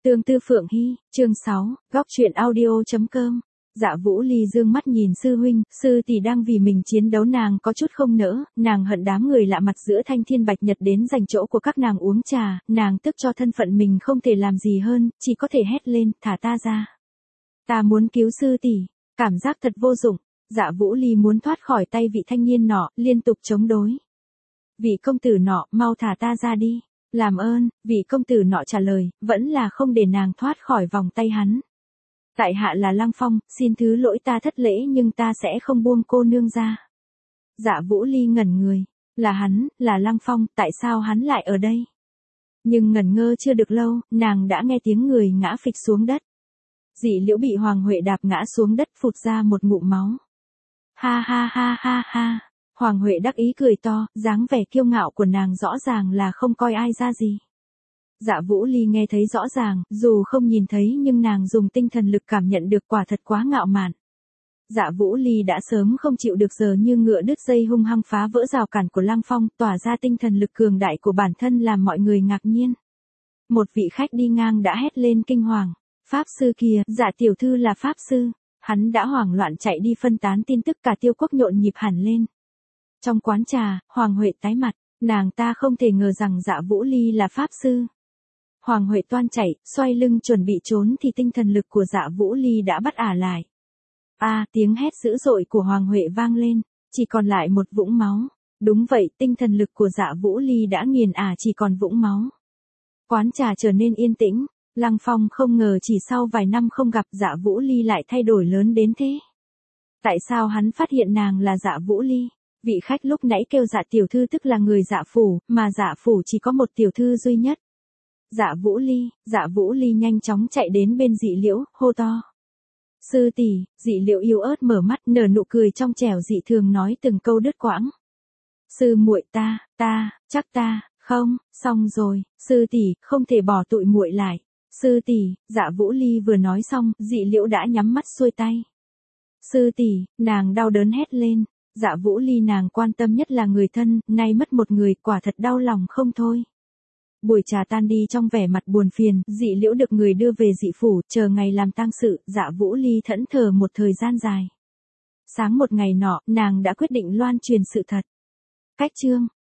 Tương tư Phượng Hy, chương 6, góc truyện audio.com. Dạ Vũ Ly dương mắt nhìn sư huynh, sư tỷ đang vì mình chiến đấu, nàng có chút không nỡ, nàng hận đám người lạ mặt giữa thanh thiên bạch nhật đến giành chỗ của các nàng uống trà, nàng tức cho thân phận mình không thể làm gì hơn, chỉ có thể hét lên, thả ta ra. Ta muốn cứu sư tỷ, cảm giác thật vô dụng. Dạ Vũ Ly muốn thoát khỏi tay vị thanh niên nọ, liên tục chống đối. Vị công tử nọ, mau thả ta ra đi. Làm ơn, vị công tử nọ trả lời, vẫn là không để nàng thoát khỏi vòng tay hắn. Tại hạ là Lăng Phong, xin thứ lỗi ta thất lễ nhưng ta sẽ không buông cô nương ra. Dạ Vũ Ly ngẩn người, là hắn, là Lăng Phong, tại sao hắn lại ở đây? Nhưng ngẩn ngơ chưa được lâu, nàng đã nghe tiếng người ngã phịch xuống đất. Dị Liễu bị Hoàng Huệ đạp ngã xuống đất, phụt ra một ngụm máu. Ha ha ha ha ha. Hoàng Huệ đắc ý cười to, dáng vẻ kiêu ngạo của nàng rõ ràng là không coi ai ra gì. Dạ Vũ Ly nghe thấy rõ ràng, dù không nhìn thấy nhưng nàng dùng tinh thần lực cảm nhận được, quả thật quá ngạo mạn. Dạ Vũ Ly đã sớm không chịu được, giờ như ngựa đứt dây hung hăng phá vỡ rào cản của Lăng Phong, tỏa ra tinh thần lực cường đại của bản thân làm mọi người ngạc nhiên. Một vị khách đi ngang đã hét lên kinh hoàng, pháp sư kìa, Dạ tiểu thư là pháp sư. Hắn đã hoảng loạn chạy đi phân tán tin tức, cả Tiêu Quốc nhộn nhịp hẳn lên. Trong quán trà, Hoàng Huệ tái mặt, nàng ta không thể ngờ rằng Dạ Vũ Ly là pháp sư. Hoàng Huệ toan chạy, xoay lưng chuẩn bị trốn thì tinh thần lực của Dạ Vũ Ly đã bắt ả lại. Tiếng hét dữ dội của Hoàng Huệ vang lên, chỉ còn lại một vũng máu. Đúng vậy, tinh thần lực của Dạ Vũ Ly đã nghiền ả chỉ còn vũng máu. Quán trà trở nên yên tĩnh, Lăng Phong không ngờ chỉ sau vài năm không gặp Dạ Vũ Ly lại thay đổi lớn đến thế. Tại sao hắn phát hiện nàng là Dạ Vũ Ly? Vị khách lúc nãy kêu Dạ tiểu thư tức là người Dạ phủ, mà Dạ phủ chỉ có một tiểu thư duy nhất. Dạ Vũ Ly nhanh chóng chạy đến bên Dị Liễu, hô to. Sư tỷ. Dị Liễu yếu ớt mở mắt, nở nụ cười trong trẻo dị thường, nói từng câu đứt quãng. Sư muội chắc ta, không, xong rồi, sư tỷ, không thể bỏ tụi muội lại. Sư tỷ. Dạ Vũ Ly vừa nói xong, Dị Liễu đã nhắm mắt xuôi tay. Sư tỷ, nàng đau đớn hét lên. Dạ Vũ Ly nàng quan tâm nhất là người thân, nay mất một người, quả thật đau lòng không thôi. Buổi trà tan đi trong vẻ mặt buồn phiền, Dị Liễu được người đưa về Dị phủ, chờ ngày làm tang sự, Dạ Vũ Ly thẫn thờ một thời gian dài. Sáng một ngày nọ, nàng đã quyết định loan truyền sự thật. Cách chương